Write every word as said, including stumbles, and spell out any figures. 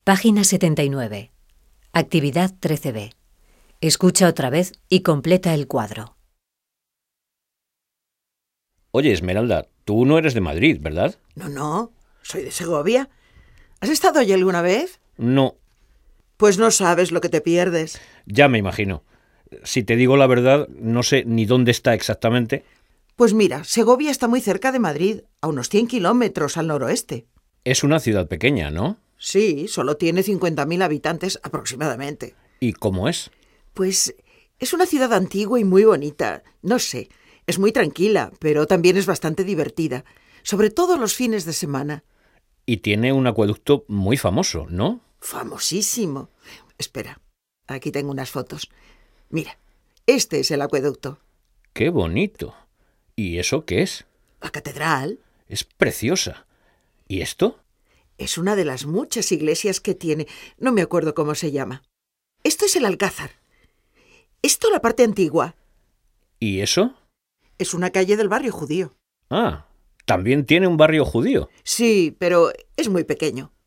Página setenta y nueve. Actividad trece B. Escucha otra vez y completa el cuadro. Oye, Esmeralda, tú no eres de Madrid, ¿verdad? No, no, soy de Segovia. ¿Has estado allí alguna vez? No, Pues no sabes lo que te pierdes. ya me imagino. Si te digo la verdad, no sé ni dónde está exactamente. Pues mira, Segovia está muy cerca de Madrid, a unos cien kilómetros al noroeste. Es una ciudad pequeña, ¿no? Sí, solo tiene cincuenta mil habitantes aproximadamente. ¿Y cómo es? Pues es una ciudad antigua y muy bonita. No sé, es muy tranquila, pero también es bastante divertida, sobre todo los fines de semana. Y tiene un acueducto muy famoso, ¿no? Famosísimo. Espera, aquí tengo unas fotos. Mira, este es el acueducto. ¡Qué bonito! ¿Y eso qué es? La catedral Es preciosa. ¿Y esto? es una de las muchas iglesias que tiene. No me acuerdo cómo se llama. Esto es el Alcázar. Esto la parte antigua. ¿Y eso? Es una calle del barrio judío. Ah, también tiene un barrio judío. Sí, pero es muy pequeño.